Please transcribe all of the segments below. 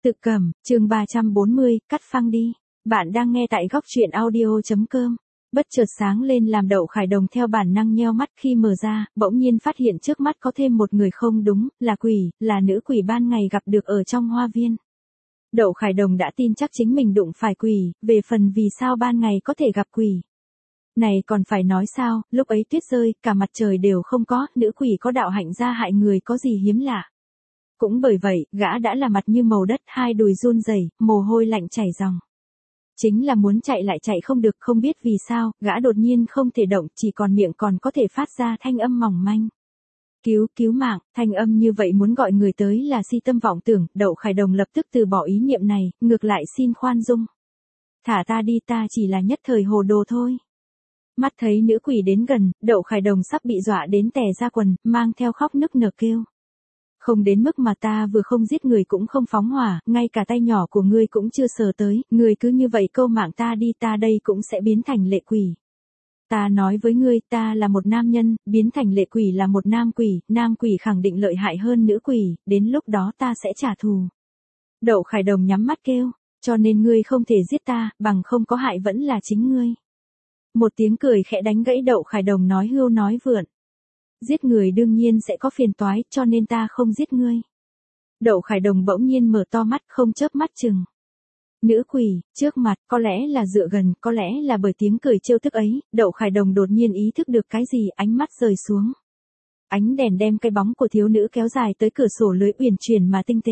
Tự Cẩm, chương 340, cắt phăng đi. Bạn đang nghe tại góc truyện audio.com. Bất chợt sáng lên làm Đậu Khải Đồng theo bản năng nheo mắt, khi mở ra, bỗng nhiên phát hiện trước mắt có thêm một người không đúng, là quỷ, là nữ quỷ ban ngày gặp được ở trong hoa viên. Đậu Khải Đồng đã tin chắc chính mình đụng phải quỷ, về phần vì sao ban ngày có thể gặp quỷ. Này còn phải nói sao, lúc ấy tuyết rơi, cả mặt trời đều không có, nữ quỷ có đạo hạnh ra hại người có gì hiếm lạ. Cũng bởi vậy, gã đã là mặt như màu đất, hai đùi run rẩy, mồ hôi lạnh chảy ròng. Chính là muốn chạy lại chạy không được, không biết vì sao, gã đột nhiên không thể động, chỉ còn miệng còn có thể phát ra thanh âm mỏng manh. Cứu mạng, thanh âm như vậy muốn gọi người tới là si tâm vọng tưởng, Đậu Khải Đồng lập tức từ bỏ ý niệm này, ngược lại xin khoan dung. Thả ta đi, ta chỉ là nhất thời hồ đồ thôi. Mắt thấy nữ quỷ đến gần, Đậu Khải Đồng sắp bị dọa đến tè ra quần, mang theo khóc nức nở kêu. Không đến mức mà ta vừa không giết người cũng không phóng hỏa, ngay cả tay nhỏ của ngươi cũng chưa sờ tới, ngươi cứ như vậy câu mạng ta đi, ta đây cũng sẽ biến thành lệ quỷ. Ta nói với ngươi, ta là một nam nhân, biến thành lệ quỷ là một nam quỷ khẳng định lợi hại hơn nữ quỷ, đến lúc đó ta sẽ trả thù. Đậu Khải Đồng nhắm mắt kêu, cho nên ngươi không thể giết ta, bằng không có hại vẫn là chính ngươi. Một tiếng cười khẽ đánh gãy Đậu Khải Đồng nói hưu nói vượn. Giết người đương nhiên sẽ có phiền toái, cho nên ta không giết ngươi. Đậu Khải Đồng bỗng nhiên mở to mắt, không chớp mắt chừng. Nữ quỷ, trước mặt, có lẽ là dựa gần, có lẽ là bởi tiếng cười trêu tức ấy, Đậu Khải Đồng đột nhiên ý thức được cái gì, ánh mắt rời xuống. Ánh đèn đem cái bóng của thiếu nữ kéo dài tới cửa sổ lưới uyển chuyển mà tinh tế.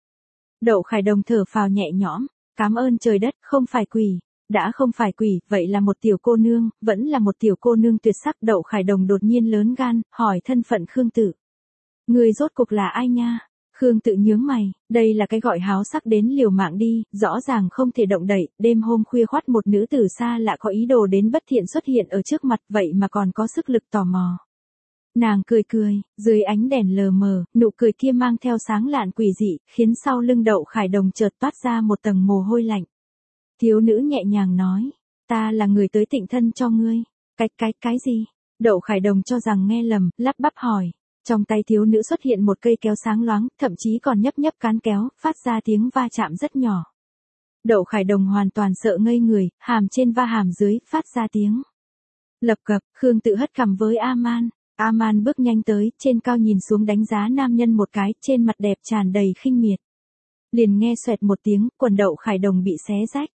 Đậu Khải Đồng thở phào nhẹ nhõm, cảm ơn trời đất, không phải quỷ. Đã không phải quỷ, vậy là một tiểu cô nương, vẫn là một tiểu cô nương tuyệt sắc. Đậu Khải Đồng đột nhiên lớn gan, hỏi thân phận Khương Tự. Người rốt cuộc là ai nha? Khương Tự nhướng mày, đây là cái gọi háo sắc đến liều mạng đi, rõ ràng không thể động đậy, đêm hôm khuya khoắt một nữ tử xa lạ có ý đồ đến bất thiện xuất hiện ở trước mặt, vậy mà còn có sức lực tò mò. Nàng cười, dưới ánh đèn lờ mờ, nụ cười kia mang theo sáng lạn quỷ dị, khiến sau lưng Đậu Khải Đồng chợt toát ra một tầng mồ hôi lạnh. Thiếu nữ nhẹ nhàng nói, ta là người tới tịnh thân cho ngươi. Cái gì? Đậu Khải Đồng cho rằng nghe lầm, lắp bắp hỏi. Trong tay thiếu nữ xuất hiện một cây kéo sáng loáng, thậm chí còn nhấp cán kéo, phát ra tiếng va chạm rất nhỏ. Đậu Khải Đồng hoàn toàn sợ ngây người, hàm trên va hàm dưới, phát ra tiếng. Lập cập, Khương Tự hất cằm với A-man. A-man bước nhanh tới, trên cao nhìn xuống đánh giá nam nhân một cái, trên mặt đẹp tràn đầy khinh miệt. Liền nghe xoẹt một tiếng, quần Đậu Khải Đồng bị xé rách.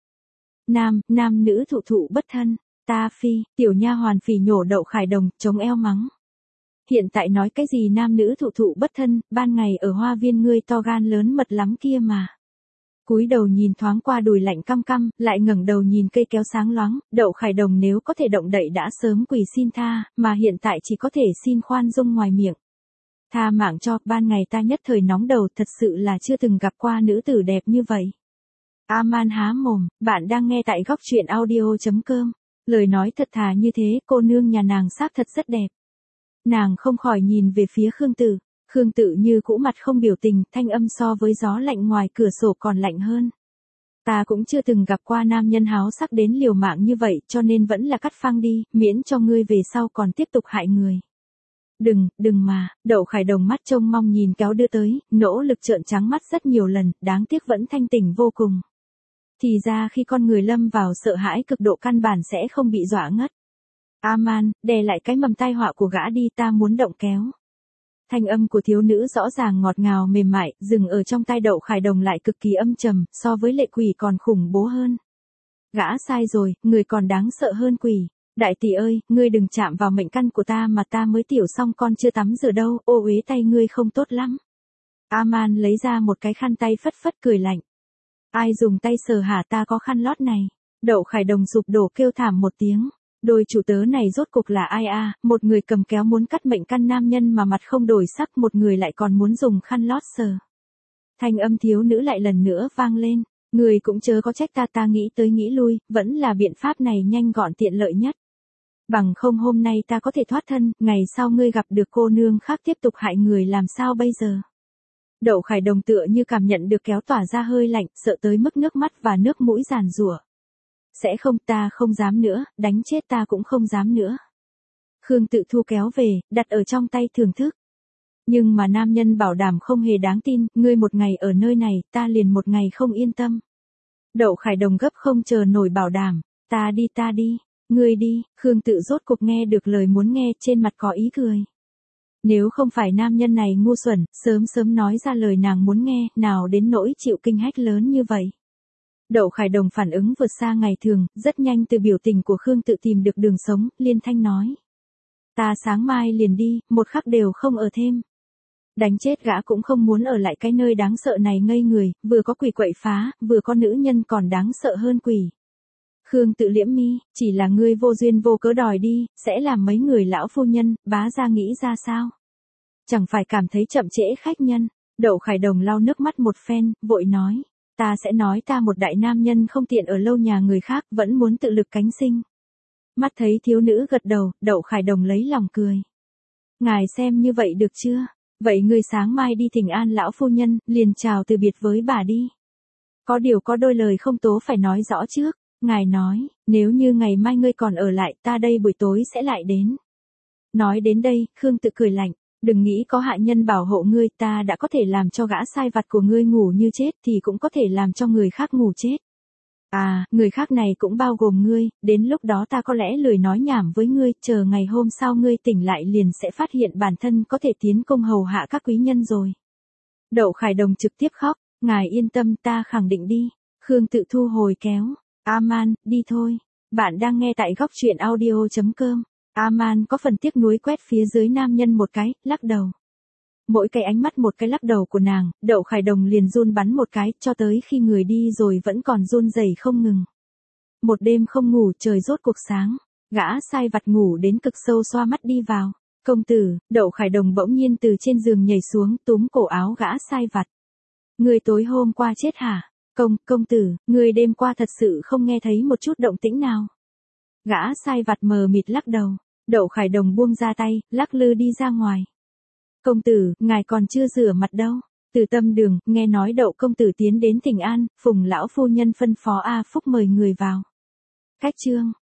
Nam nữ thụ bất thân, ta phi, tiểu nha hoàn phỉ nhổ Đậu Khải Đồng, chống eo mắng. Hiện tại nói cái gì nam nữ thụ bất thân, ban ngày ở hoa viên ngươi to gan lớn mật lắm kia mà. Cúi đầu nhìn thoáng qua đùi lạnh căm, lại ngẩng đầu nhìn cây kéo sáng loáng, Đậu Khải Đồng nếu có thể động đậy đã sớm quỳ xin tha, mà hiện tại chỉ có thể xin khoan dung ngoài miệng. Tha mạng cho, ban ngày ta nhất thời nóng đầu, thật sự là chưa từng gặp qua nữ tử đẹp như vậy. A-man há mồm, bạn đang nghe tại góc truyện audio.com. Lời nói thật thà như thế, cô nương nhà nàng xác thật rất đẹp. Nàng không khỏi nhìn về phía Khương Tự. Khương Tự như cũ mặt không biểu tình, thanh âm so với gió lạnh ngoài cửa sổ còn lạnh hơn. Ta cũng chưa từng gặp qua nam nhân háo sắc đến liều mạng như vậy, cho nên vẫn là cắt phăng đi, miễn cho ngươi về sau còn tiếp tục hại người. Đừng mà, Đậu Khải Đồng mắt trông mong nhìn kéo đưa tới, nỗ lực trợn trắng mắt rất nhiều lần, đáng tiếc vẫn thanh tỉnh vô cùng. Thì ra khi con người lâm vào sợ hãi cực độ căn bản sẽ không bị dọa ngất. A-man, đè lại cái mầm tai họa của gã đi, ta muốn động kéo. Thanh âm của thiếu nữ rõ ràng ngọt ngào mềm mại, dừng ở trong tai Đậu Khải Đồng lại cực kỳ âm trầm, so với lệ quỷ còn khủng bố hơn. Gã sai rồi, người còn đáng sợ hơn quỷ. Đại tỷ ơi, ngươi đừng chạm vào mệnh căn của ta mà ta mới tiểu xong con chưa tắm rửa đâu, ô uế tay ngươi không tốt lắm. A-man lấy ra một cái khăn tay phất cười lạnh. Ai dùng tay sờ hả, ta có khăn lót này. Đậu Khải Đồng sụp đổ kêu thảm một tiếng. Đôi chủ tớ này rốt cục là ai a? Một người cầm kéo muốn cắt mệnh căn nam nhân mà mặt không đổi sắc, một người lại còn muốn dùng khăn lót sờ. Thanh âm thiếu nữ lại lần nữa vang lên. Người cũng chớ có trách ta nghĩ tới nghĩ lui, vẫn là biện pháp này nhanh gọn tiện lợi nhất. Bằng không hôm nay ta có thể thoát thân, ngày sau ngươi gặp được cô nương khác tiếp tục hại người làm sao bây giờ? Đậu Khải Đồng tựa như cảm nhận được kéo tỏa ra hơi lạnh, sợ tới mức nước mắt và nước mũi giàn giụa. Sẽ không, ta không dám nữa, đánh chết ta cũng không dám nữa. Khương Tự thu kéo về, đặt ở trong tay thưởng thức. Nhưng mà nam nhân bảo đảm không hề đáng tin, ngươi một ngày ở nơi này, ta liền một ngày không yên tâm. Đậu Khải Đồng gấp không chờ nổi bảo đảm, ta đi, ngươi đi, Khương Tự rốt cục nghe được lời muốn nghe, trên mặt có ý cười. Nếu không phải nam nhân này ngu xuẩn, sớm sớm nói ra lời nàng muốn nghe, nào đến nỗi chịu kinh hách lớn như vậy. Đậu Khải Đồng phản ứng vượt xa ngày thường, rất nhanh từ biểu tình của Khương Tự tìm được đường sống, liên thanh nói. Ta sáng mai liền đi, một khắc đều không ở thêm. Đánh chết gã cũng không muốn ở lại cái nơi đáng sợ này ngây người, vừa có quỷ quậy phá, vừa có nữ nhân còn đáng sợ hơn quỷ. Khương Tự liễm mi, chỉ là ngươi vô duyên vô cớ đòi đi, sẽ làm mấy người lão phu nhân, bá gia nghĩ ra sao? Chẳng phải cảm thấy chậm trễ khách nhân. Đậu Khải Đồng lau nước mắt một phen, vội nói. Ta sẽ nói ta một đại nam nhân không tiện ở lâu nhà người khác, vẫn muốn tự lực cánh sinh. Mắt thấy thiếu nữ gật đầu, Đậu Khải Đồng lấy lòng cười. Ngài xem như vậy được chưa? Vậy ngươi sáng mai đi thỉnh an lão phu nhân, liền chào từ biệt với bà đi. Có điều có đôi lời không tố phải nói rõ trước. Ngài nói, nếu như ngày mai ngươi còn ở lại, ta đây buổi tối sẽ lại đến. Nói đến đây, Khương Tự cười lạnh. Đừng nghĩ có hạ nhân bảo hộ ngươi, ta đã có thể làm cho gã sai vặt của ngươi ngủ như chết thì cũng có thể làm cho người khác ngủ chết. À, người khác này cũng bao gồm ngươi, đến lúc đó ta có lẽ lười nói nhảm với ngươi, chờ ngày hôm sau ngươi tỉnh lại liền sẽ phát hiện bản thân có thể tiến công hầu hạ các quý nhân rồi. Đậu Khải Đồng trực tiếp khóc, ngài yên tâm ta khẳng định đi. Khương Tự thu hồi kéo. Aman, đi thôi. Bạn đang nghe tại góc truyện audio.com. Aman có phần tiếc nuối quét phía dưới nam nhân một cái, lắc đầu. Mỗi cái ánh mắt một cái lắc đầu của nàng, Đậu Khải Đồng liền run bắn một cái, cho tới khi người đi rồi vẫn còn run rẩy không ngừng. Một đêm không ngủ, trời rốt cuộc sáng, gã sai vặt ngủ đến cực sâu xoa mắt đi vào. Công tử, Đậu Khải Đồng bỗng nhiên từ trên giường nhảy xuống, túm cổ áo gã sai vặt. Người tối hôm qua chết hả? Công tử, người đêm qua thật sự không nghe thấy một chút động tĩnh nào. Gã sai vặt mờ mịt lắc đầu. Đậu Khải Đồng buông ra tay, lắc lư đi ra ngoài. Công tử, ngài còn chưa rửa mặt đâu. Từ tâm đường, nghe nói Đậu công tử tiến đến thỉnh an, Phùng lão phu nhân phân phó A Phúc mời người vào. Cách chương